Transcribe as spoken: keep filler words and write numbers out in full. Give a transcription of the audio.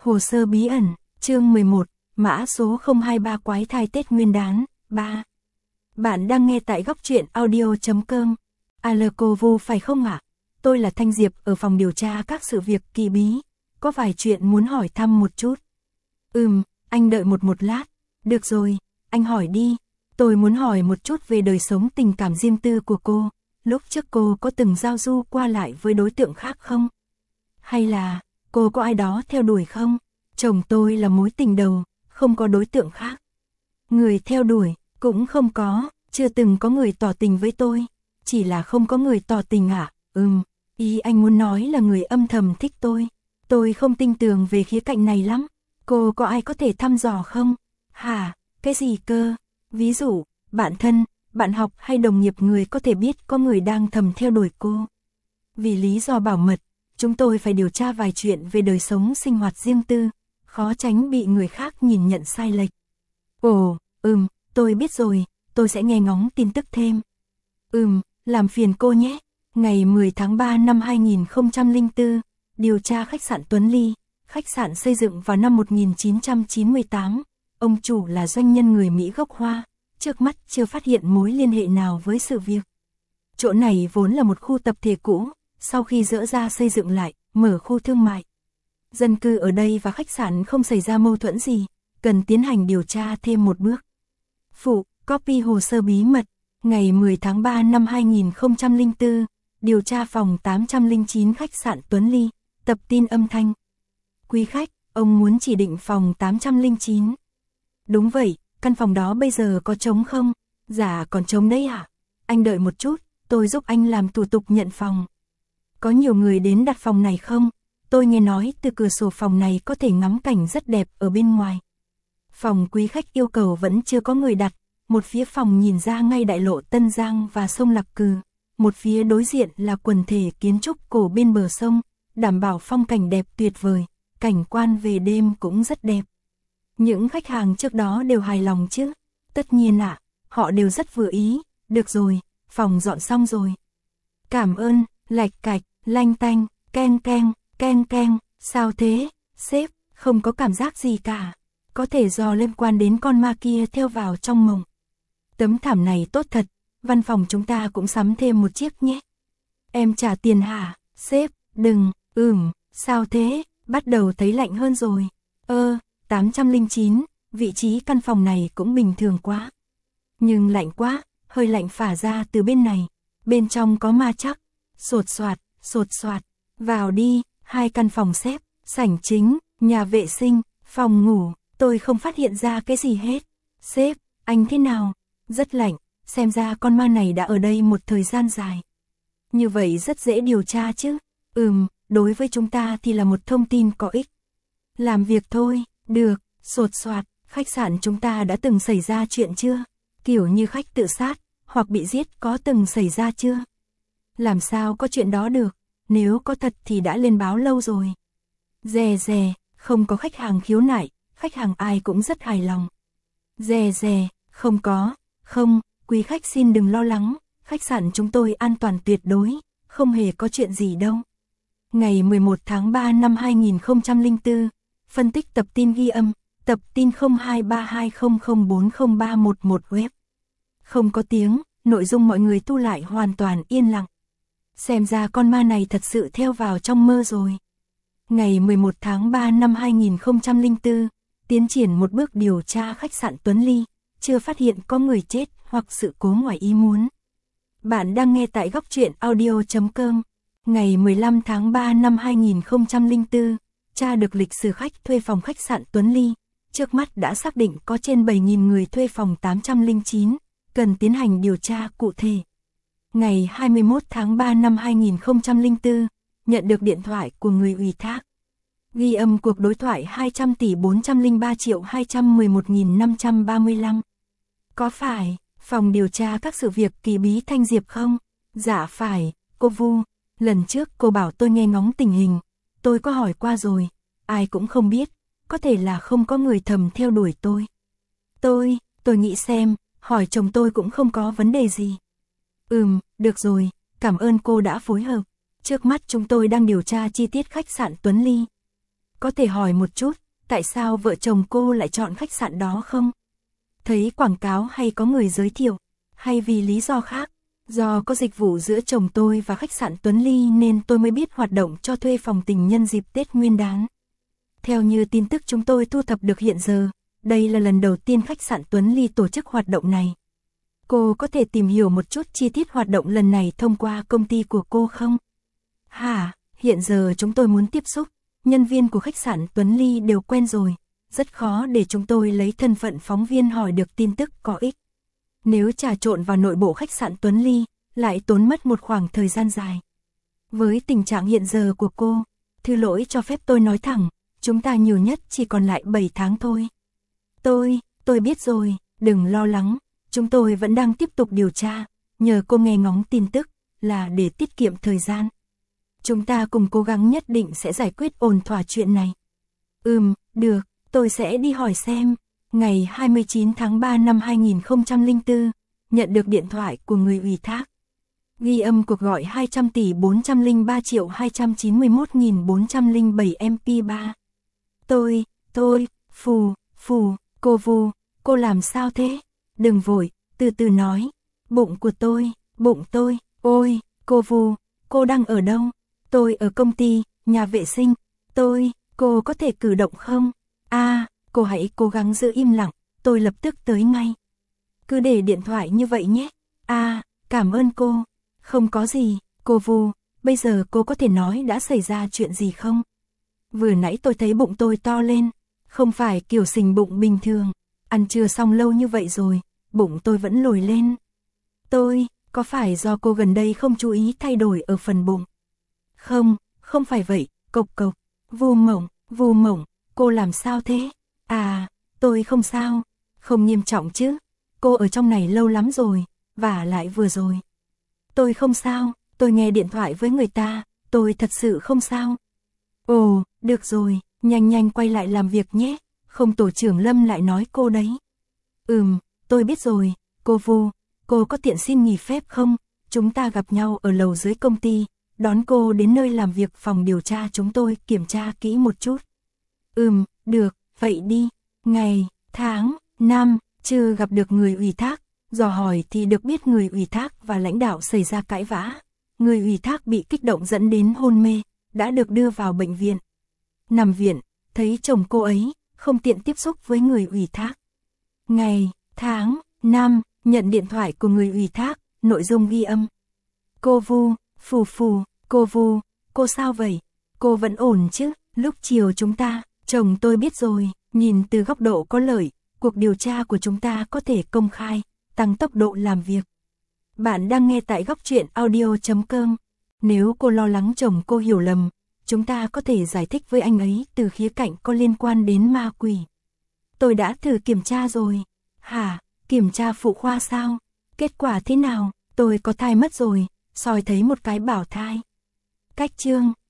Hồ sơ bí ẩn, chương mười một, mã số không hai ba quái thai Tết Nguyên đán, ba. Bạn đang nghe tại góc truyện audio chấm com. Alo cô Vu phải không ạ? Tôi là Thanh Diệp ở phòng điều tra các sự việc kỳ bí. Có vài chuyện muốn hỏi thăm một chút. Ừm, anh đợi một một lát. Được rồi, anh hỏi đi. Tôi muốn hỏi một chút về đời sống tình cảm riêng tư của cô. Lúc trước cô có từng giao du qua lại với đối tượng khác không? Hay là cô có ai đó theo đuổi không? Chồng tôi là mối tình đầu, không có đối tượng khác. Người theo đuổi, cũng không có, chưa từng có người tỏ tình với tôi. Chỉ là không có người tỏ tình ạ. À? Ừm, ý anh muốn nói là người âm thầm thích tôi. Tôi không tin tưởng về khía cạnh này lắm. Cô có ai có thể thăm dò không? Hả, cái gì cơ? Ví dụ, bạn thân, bạn học hay đồng nghiệp người có thể biết có người đang thầm theo đuổi cô. Vì lý do bảo mật, chúng tôi phải điều tra vài chuyện về đời sống sinh hoạt riêng tư, khó tránh bị người khác nhìn nhận sai lệch. Ồ, ừm, tôi biết rồi, tôi sẽ nghe ngóng tin tức thêm. Ừm, làm phiền cô nhé. Ngày mười tháng ba năm hai nghìn không trăm lẻ bốn, điều tra khách sạn Tuấn Ly, khách sạn xây dựng vào năm một nghìn chín trăm chín mươi tám. Ông chủ là doanh nhân người Mỹ gốc Hoa, trước mắt chưa phát hiện mối liên hệ nào với sự việc. Chỗ này vốn là một khu tập thể cũ, sau khi dỡ ra xây dựng lại, mở khu thương mại. Dân cư ở đây và khách sạn không xảy ra mâu thuẫn gì, cần tiến hành điều tra thêm một bước. Phụ, copy hồ sơ bí mật, ngày mười tháng ba năm hai nghìn không trăm lẻ bốn, điều tra phòng tám trăm lẻ chín khách sạn Tuấn Ly, tập tin âm thanh. Quý khách, ông muốn chỉ định phòng tám trăm lẻ chín. Đúng vậy, căn phòng đó bây giờ có trống không? Dạ còn trống đấy ạ. À? Anh đợi một chút, tôi giúp anh làm thủ tục nhận phòng. Có nhiều người đến đặt phòng này không? Tôi nghe nói từ cửa sổ phòng này có thể ngắm cảnh rất đẹp ở bên ngoài. Phòng quý khách yêu cầu vẫn chưa có người đặt, một phía phòng nhìn ra ngay đại lộ Tân Giang và sông Lạc Cừ, một phía đối diện là quần thể kiến trúc cổ bên bờ sông, đảm bảo phong cảnh đẹp tuyệt vời, cảnh quan về đêm cũng rất đẹp. Những khách hàng trước đó đều hài lòng chứ? Tất nhiên ạ, à, họ đều rất vừa ý. Được rồi, phòng dọn xong rồi. Cảm ơn, lạch cạch, lanh tanh, keng keng, keng keng, sao thế, sếp, không có cảm giác gì cả. Có thể do liên quan đến con ma kia theo vào trong mộng. Tấm thảm này tốt thật, văn phòng chúng ta cũng sắm thêm một chiếc nhé. Em trả tiền hả, sếp, đừng, ừm, sao thế, bắt đầu thấy lạnh hơn rồi. Ơ, tám trăm lẻ chín, vị trí căn phòng này cũng bình thường quá. Nhưng lạnh quá, hơi lạnh phả ra từ bên này. Bên trong có ma chắc, sột soạt, sột soạt, vào đi, hai căn phòng xếp, sảnh chính, nhà vệ sinh, phòng ngủ, tôi không phát hiện ra cái gì hết. Sếp, anh thế nào? Rất lạnh, xem ra con ma này đã ở đây một thời gian dài. Như vậy rất dễ điều tra chứ. Ừm, đối với chúng ta thì là một thông tin có ích. Làm việc thôi, được, sột soạt, khách sạn chúng ta đã từng xảy ra chuyện chưa? Kiểu như khách tự sát, hoặc bị giết có từng xảy ra chưa? Làm sao có chuyện đó được, nếu có thật thì đã lên báo lâu rồi. Dè dè, không có khách hàng khiếu nại, khách hàng ai cũng rất hài lòng. Dè dè, không có, không, quý khách xin đừng lo lắng, khách sạn chúng tôi an toàn tuyệt đối, không hề có chuyện gì đâu. Ngày mười một tháng ba năm hai nghìn không trăm lẻ bốn, phân tích tập tin ghi âm, tập tin không hai ba hai không không bốn không ba một một web. Không có tiếng, nội dung mọi người thu lại hoàn toàn yên lặng. Xem ra con ma này thật sự theo vào trong mơ rồi. Ngày mười một tháng ba năm hai nghìn không trăm lẻ bốn, tiến triển một bước điều tra khách sạn Tuấn Ly, chưa phát hiện có người chết hoặc sự cố ngoài ý muốn. Bạn đang nghe tại góc truyện audio chấm com. Ngày mười lăm tháng ba năm hai nghìn không trăm lẻ bốn, tra được lịch sử khách thuê phòng khách sạn Tuấn Ly, trước mắt đã xác định có trên bảy nghìn người thuê phòng tám trăm lẻ chín, cần tiến hành điều tra cụ thể. Ngày hai mươi mốt tháng ba năm hai nghìn không trăm lẻ bốn, nhận được điện thoại của người ủy thác. Ghi âm cuộc đối thoại hai trăm tỷ bốn trăm lẻ ba triệu hai trăm mười một nghìn năm trăm ba mươi lăm. Có phải, phòng điều tra các sự việc kỳ bí Thanh Diệp không? Dạ phải, cô Vu, lần trước cô bảo tôi nghe ngóng tình hình, tôi có hỏi qua rồi, ai cũng không biết, có thể là không có người thầm theo đuổi tôi. Tôi, tôi nghĩ xem, hỏi chồng tôi cũng không có vấn đề gì. Ừm, được rồi, cảm ơn cô đã phối hợp. Trước mắt chúng tôi đang điều tra chi tiết khách sạn Tuấn Ly. có thể hỏi một chút, tại sao vợ chồng cô lại chọn khách sạn đó không? Thấy quảng cáo hay có người giới thiệu, hay vì lý do khác? Do có dịch vụ giữa chồng tôi và khách sạn Tuấn Ly nên tôi mới biết hoạt động cho thuê phòng tình nhân dịp Tết Nguyên đán. Theo như tin tức chúng tôi thu thập được hiện giờ, đây là lần đầu tiên khách sạn Tuấn Ly tổ chức hoạt động này. Cô có thể tìm hiểu một chút chi tiết hoạt động lần này thông qua công ty của cô không? Hả, hiện giờ chúng tôi muốn tiếp xúc, nhân viên của khách sạn Tuấn Ly đều quen rồi, rất khó để chúng tôi lấy thân phận phóng viên hỏi được tin tức có ích. Nếu trà trộn vào nội bộ khách sạn Tuấn Ly, lại tốn mất một khoảng thời gian dài. Với tình trạng hiện giờ của cô, thư lỗi cho phép tôi nói thẳng, chúng ta nhiều nhất chỉ còn lại bảy tháng thôi. Tôi, tôi biết rồi, đừng lo lắng, chúng tôi vẫn đang tiếp tục điều tra, nhờ cô nghe ngóng tin tức, là để tiết kiệm thời gian. Chúng ta cùng cố gắng nhất định sẽ giải quyết ổn thỏa chuyện này. Ừm, được, tôi sẽ đi hỏi xem. Ngày hai mươi chín tháng ba năm hai nghìn không trăm lẻ bốn, nhận được điện thoại của người ủy thác. Ghi âm cuộc gọi hai trăm tỷ bốn trăm lẻ ba triệu hai trăm chín mươi mốt nghìn bốn trăm lẻ bảy em pê ba. Tôi, tôi, phù, phù, cô Vu, cô làm sao thế? Đừng vội, từ từ nói. Bụng của tôi, bụng tôi, ôi, cô Vu, cô đang ở đâu? Tôi ở công ty, nhà vệ sinh. Tôi, cô có thể cử động không? À, cô hãy cố gắng giữ im lặng, tôi lập tức tới ngay. Cứ để điện thoại như vậy nhé. À, cảm ơn cô. Không có gì, cô Vu, bây giờ cô có thể nói đã xảy ra chuyện gì không? Vừa nãy tôi thấy bụng tôi to lên, không phải kiểu sình bụng bình thường, ăn trưa xong lâu như vậy rồi, bụng tôi vẫn lồi lên. Tôi, có phải do cô gần đây không chú ý thay đổi ở phần bụng? Không, không phải vậy, cộc cộc, Vu Mộng, Vu Mộng, cô làm sao thế? À, tôi không sao, không nghiêm trọng chứ, cô ở trong này lâu lắm rồi, và lại vừa rồi. Tôi không sao, tôi nghe điện thoại với người ta, tôi thật sự không sao. Ồ, được rồi, nhanh nhanh quay lại làm việc nhé, không tổ trưởng Lâm lại nói cô đấy. Ừm, tôi biết rồi, cô Vu, cô có tiện xin nghỉ phép không? Chúng ta gặp nhau ở lầu dưới công ty, đón cô đến nơi làm việc phòng điều tra chúng tôi kiểm tra kỹ một chút. Ừm, được, vậy đi. Ngày, tháng, năm, chưa gặp được người ủy thác, dò hỏi thì được biết người ủy thác và lãnh đạo xảy ra cãi vã. Người ủy thác bị kích động dẫn đến hôn mê, đã được đưa vào bệnh viện. Nằm viện, thấy chồng cô ấy, không tiện tiếp xúc với người ủy thác. Ngày, tháng, năm, nhận điện thoại của người ủy thác, nội dung ghi âm. Cô Vu, phù phù, cô Vu, cô sao vậy? Cô vẫn ổn chứ? Lúc chiều chúng ta, chồng tôi biết rồi, nhìn từ góc độ có lợi, cuộc điều tra của chúng ta có thể công khai, tăng tốc độ làm việc. Bạn đang nghe tại góc truyện audio chấm com. Nếu cô lo lắng chồng cô hiểu lầm, chúng ta có thể giải thích với anh ấy từ khía cạnh có liên quan đến ma quỷ. Tôi đã thử kiểm tra rồi. Hả, kiểm tra phụ khoa sao? Kết quả thế nào? Tôi có thai mất rồi, soi thấy một cái bảo thai. Cách chương,